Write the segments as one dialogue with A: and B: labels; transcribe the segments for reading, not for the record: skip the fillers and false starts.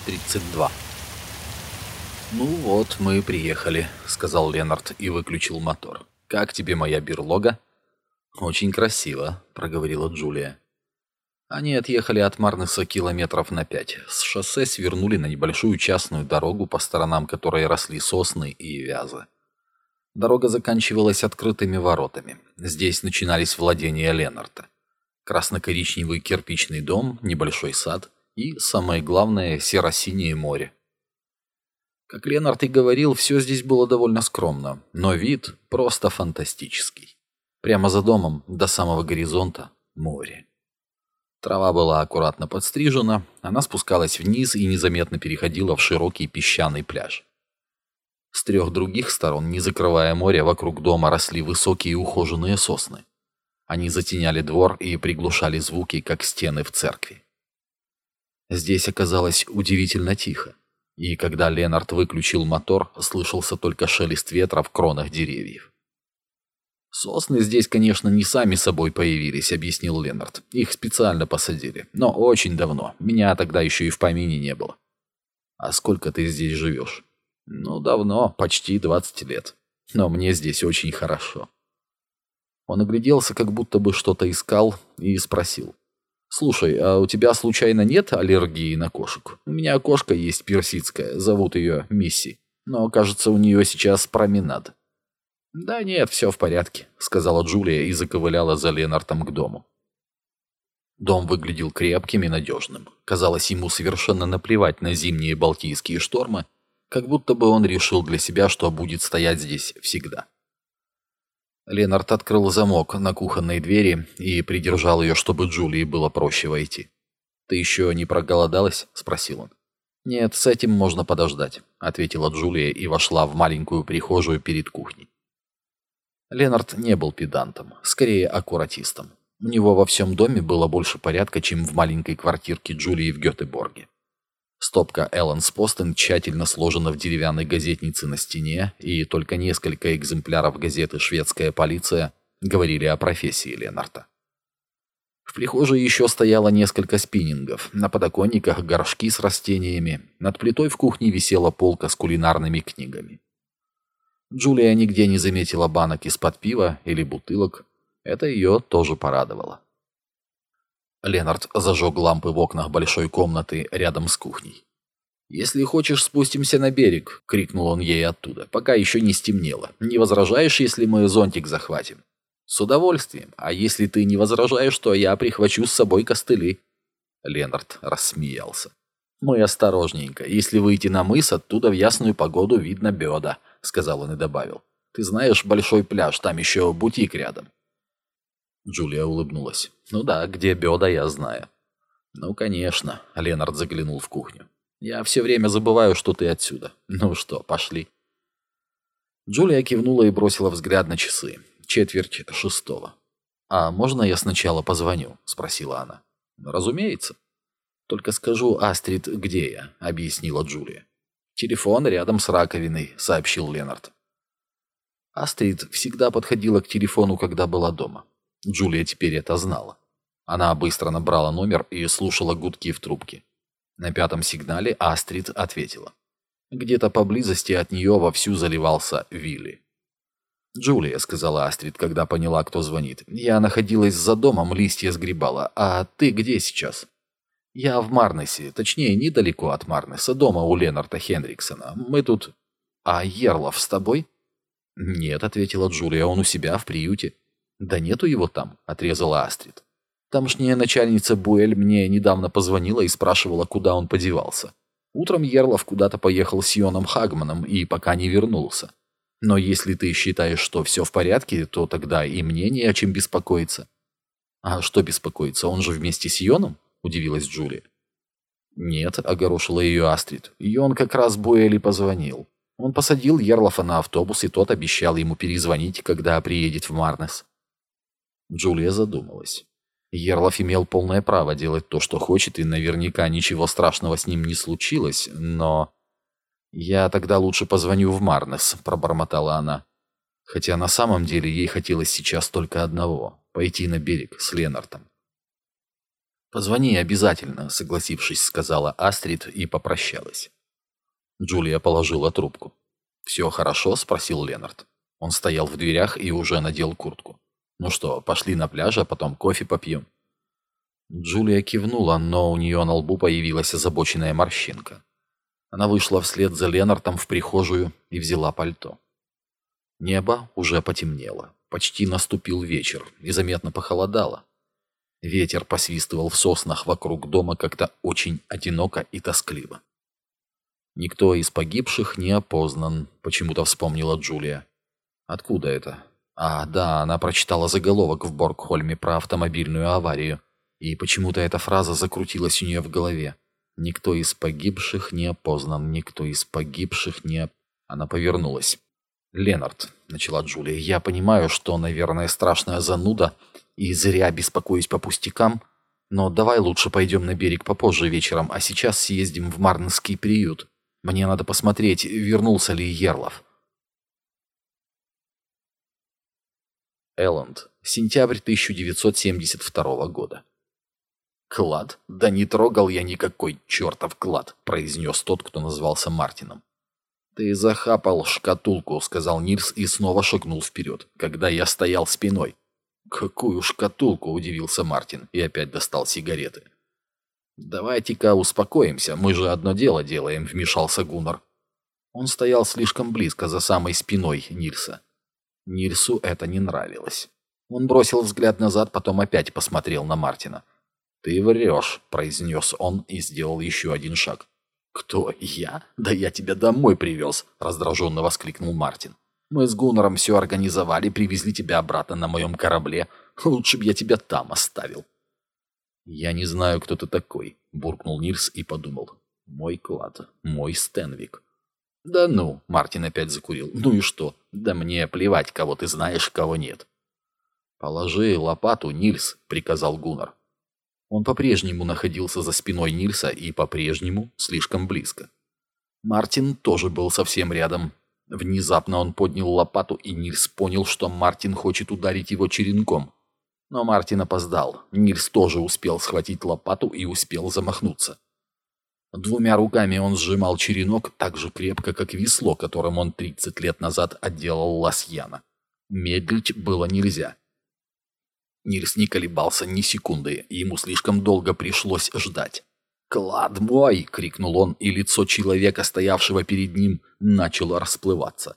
A: 32. «Ну вот, мы приехали», — сказал Ленард и выключил мотор. «Как тебе моя берлога?» «Очень красиво», — проговорила Джулия. Они отъехали от Марнеса километров на 5. С шоссе свернули на небольшую частную дорогу, по сторонам которой росли сосны и вязы. Дорога заканчивалась открытыми воротами. Здесь начинались владения Ленарда. Красно-коричневый кирпичный дом, небольшой сад и, самое главное, серо-синее море. Как Ленард и говорил, все здесь было довольно скромно, но вид просто фантастический. Прямо за домом, до самого горизонта, море. Трава была аккуратно подстрижена, она спускалась вниз и незаметно переходила в широкий песчаный пляж. С 3 других сторон, не закрывая море, вокруг дома росли высокие ухоженные сосны. Они затеняли двор и приглушали звуки, как стены в церкви. Здесь оказалось удивительно тихо, и когда Ленард выключил мотор, слышался только шелест ветра в кронах деревьев. «Сосны здесь, конечно, не сами собой появились», — объяснил Ленард. «Их специально посадили, но очень давно. Меня тогда еще и в помине не было». «А сколько ты здесь живешь?» «Ну, давно, почти 20 лет. Но мне здесь очень хорошо». Он огляделся, как будто бы что-то искал, и спросил. «Слушай, а у тебя случайно нет аллергии на кошек? У меня кошка есть персидская, зовут ее Мисси, но, кажется, у нее сейчас променад». «Да нет, все в порядке», — сказала Джулия и заковыляла за Ленартом к дому. Дом выглядел крепким и надежным. Казалось, ему совершенно наплевать на зимние балтийские штормы, как будто бы он решил для себя, что будет стоять здесь всегда. Ленард открыл замок на кухонной двери и придержал ее, чтобы Джулии было проще войти. «Ты еще не проголодалась?» — спросил он. «Нет, с этим можно подождать», — ответила Джулия и вошла в маленькую прихожую перед кухней. Ленард не был педантом, скорее аккуратистом. У него во всем доме было больше порядка, чем в маленькой квартирке Джулии в Гетеборге. Стопка Элленс Постен тщательно сложена в деревянной газетнице на стене, и только несколько экземпляров газеты «Шведская полиция» говорили о профессии Ленарда. В прихожей еще стояло несколько спиннингов, на подоконниках горшки с растениями, над плитой в кухне висела полка с кулинарными книгами. Джулия нигде не заметила банок из-под пива или бутылок, это ее тоже порадовало. Ленард зажег лампы в окнах большой комнаты рядом с кухней. «Если хочешь, спустимся на берег», — крикнул он ей оттуда, пока еще не стемнело. «Не возражаешь, если мы зонтик захватим?» «С удовольствием. А если ты не возражаешь, то я прихвачу с собой костыли». Ленард рассмеялся. «Мы осторожненько. Если выйти на мыс, оттуда в ясную погоду видно Бёда», — сказал он и добавил. «Ты знаешь большой пляж, там еще бутик рядом». Джулия улыбнулась. «Ну да, где Бёда, я знаю». «Ну, конечно», — Ленард заглянул в кухню. «Я все время забываю, что ты отсюда. Ну что, пошли». Джулия кивнула и бросила взгляд на часы. 5:45. «А можно я сначала позвоню?» — спросила она. «Разумеется». «Только скажу, Астрид, где я», — объяснила Джулия. «Телефон рядом с раковиной», — сообщил Ленард. Астрид всегда подходила к телефону, когда была дома. Джулия теперь это знала. Она быстро набрала номер и слушала гудки в трубке. На 5-м сигнале Астрид ответила. Где-то поблизости от нее вовсю заливался Вилли. «Джулия», — сказала Астрид, когда поняла, кто звонит, — «я находилась за домом, листья сгребала. А ты где сейчас?» «Я в Марнесе, точнее, недалеко от Марнеса, дома у Ленарда Хенриксона. Мы тут...» «А Ерлов с тобой?» «Нет», — ответила Джулия, — «он у себя в приюте». «Да нету его там», — отрезала Астрид. «Тамошняя начальница Буэль мне недавно позвонила и спрашивала, куда он подевался. Утром Ерлов куда-то поехал с Йоном Хагманом и пока не вернулся. Но если ты считаешь, что все в порядке, то тогда и мне не о чем беспокоиться». «А что беспокоиться, он же вместе с Йоном?» — удивилась Джулия. «Нет», — огорошила ее Астрид, — «Йон как раз Буэли позвонил. Он посадил Ерлофа на автобус, и тот обещал ему перезвонить, когда приедет в Марнес». Джулия задумалась. Ерлов имел полное право делать то, что хочет, и наверняка ничего страшного с ним не случилось, но... «Я тогда лучше позвоню в Марнес», — пробормотала она. Хотя на самом деле ей хотелось сейчас только одного — пойти на берег с Ленартом. «Позвони обязательно», — согласившись, сказала Астрид и попрощалась. Джулия положила трубку. «Все хорошо?» — спросил Ленард. Он стоял в дверях и уже надел куртку. «Ну что, пошли на пляж, а потом кофе попьем?» Джулия кивнула, но у нее на лбу появилась озабоченная морщинка. Она вышла вслед за Ленартом в прихожую и взяла пальто. Небо уже потемнело. Почти наступил вечер, и заметно похолодало. Ветер посвистывал в соснах вокруг дома как-то очень одиноко и тоскливо. «Никто из погибших не опознан», — почему-то вспомнила Джулия. «Откуда это?» «А, да, она прочитала заголовок в Боргхольме про автомобильную аварию, и почему-то эта фраза закрутилась у нее в голове. «Никто из погибших не опознан, никто из погибших не...» Она повернулась. «Ленард», — начала Джулия, — «я понимаю, что, наверное, страшная зануда, и зря беспокоюсь по пустякам, но давай лучше пойдем на берег попозже вечером, а сейчас съездим в Марнский приют. Мне надо посмотреть, вернулся ли Ерлов». Элленд. Сентябрь 1972 года. «Клад? Да не трогал я никакой чертов клад», — произнес тот, кто назвался Мартином. «Ты захапал шкатулку», — сказал Нильс и снова шагнул вперед, когда я стоял спиной. «Какую шкатулку?» — удивился Мартин и опять достал сигареты. «Давайте-ка успокоимся, мы же одно дело делаем», — вмешался Гуннар. Он стоял слишком близко, за самой спиной Нильса. Нильсу это не нравилось. Он бросил взгляд назад, потом опять посмотрел на Мартина. «Ты врешь», — произнес он и сделал еще один шаг. «Кто, я? Да я тебя домой привез», — раздраженно воскликнул Мартин. «Мы с Гуннаром все организовали, привезли тебя обратно на моем корабле. Лучше бы я тебя там оставил». «Я не знаю, кто ты такой», — буркнул Нильс и подумал. «Мой клад, мой Стенвик». «Да ну», — Мартин опять закурил. «Ну и что? Да мне плевать, кого ты знаешь, кого нет». «Положи лопату, Нильс», — приказал Гуннар. Он по-прежнему находился за спиной Нильса и по-прежнему слишком близко. Мартин тоже был совсем рядом. Внезапно он поднял лопату, и Нильс понял, что Мартин хочет ударить его черенком. Но Мартин опоздал. Нильс тоже успел схватить лопату и успел замахнуться. Двумя руками он сжимал черенок так же крепко, как весло, которым он 30 лет назад отделал Ласьяна. Медлить было нельзя. Нильс не колебался ни секунды, ему слишком долго пришлось ждать. «Клад мой!» — крикнул он, и лицо человека, стоявшего перед ним, начало расплываться.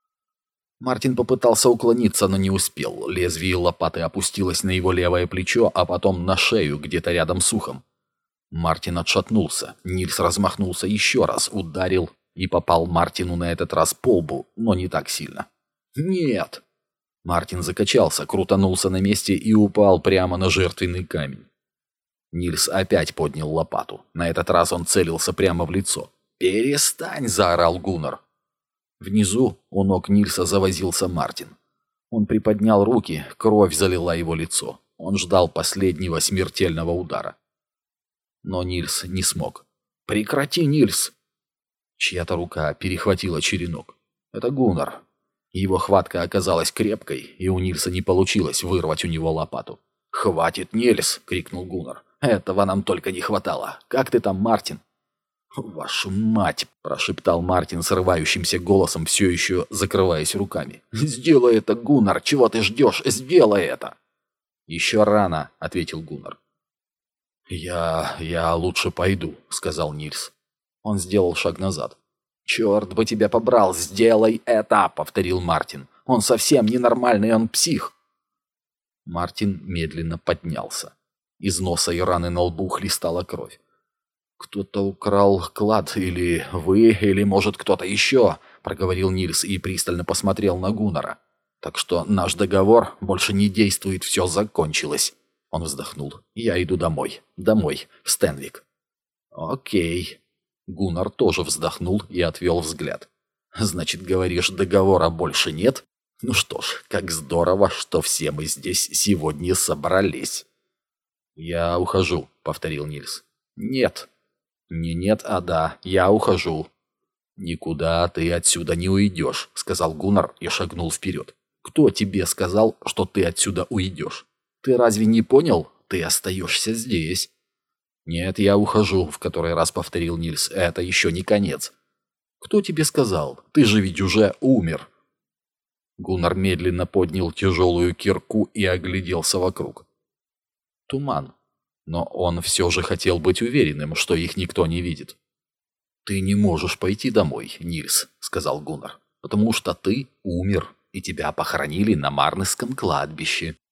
A: Мартин попытался уклониться, но не успел. Лезвие лопаты опустилось на его левое плечо, а потом на шею, где-то рядом с ухом. Мартин отшатнулся. Нильс размахнулся еще раз, ударил и попал Мартину на этот раз по лбу, но не так сильно. «Нет!» Мартин закачался, крутанулся на месте и упал прямо на жертвенный камень. Нильс опять поднял лопату. На этот раз он целился прямо в лицо. «Перестань!» — заорал Гуннар. Внизу у ног Нильса завозился Мартин. Он приподнял руки, кровь залила его лицо. Он ждал последнего смертельного удара. Но Нильс не смог. «Прекрати, Нильс!» Чья-то рука перехватила черенок. Это Гуннар. Его хватка оказалась крепкой, и у Нильса не получилось вырвать у него лопату. «Хватит, Нильс!» — крикнул Гуннар. «Этого нам только не хватало. Как ты там, Мартин?» «Вашу мать!» – прошептал Мартин срывающимся голосом, все еще закрываясь руками. «Сделай это, Гуннар! Чего ты ждешь? Сделай это!» «Еще рано!» – ответил Гуннар. «Я лучше пойду», – сказал Нильс. Он сделал шаг назад. «Черт бы тебя побрал! Сделай это!» – повторил Мартин. «Он совсем ненормальный, он псих!» Мартин медленно поднялся. Из носа и раны на лбу хлестала кровь. «Кто-то украл клад, или вы, или, может, кто-то еще», — проговорил Нильс и пристально посмотрел на Гуннара. «Так что наш договор больше не действует, все закончилось». Он вздохнул. «Я иду домой. Домой, в Стенвик». «Окей». Гуннар тоже вздохнул и отвел взгляд. «Значит, говоришь, договора больше нет? Ну что ж, как здорово, что все мы здесь сегодня собрались». «Я ухожу», — повторил Нильс. «Нет». «Не нет, а да, я ухожу». «Никуда ты отсюда не уйдешь», — сказал Гуннар и шагнул вперед. «Кто тебе сказал, что ты отсюда уйдешь? Ты разве не понял? Ты остаешься здесь». «Нет, я ухожу», — в который раз повторил Нильс. «Это еще не конец». «Кто тебе сказал? Ты же ведь уже умер». Гуннар медленно поднял тяжелую кирку и огляделся вокруг. Туман. Но он все же хотел быть уверенным, что их никто не видит. «Ты не можешь пойти домой, Нильс», — сказал Гуннар, «потому что ты умер, и тебя похоронили на Марнесском кладбище».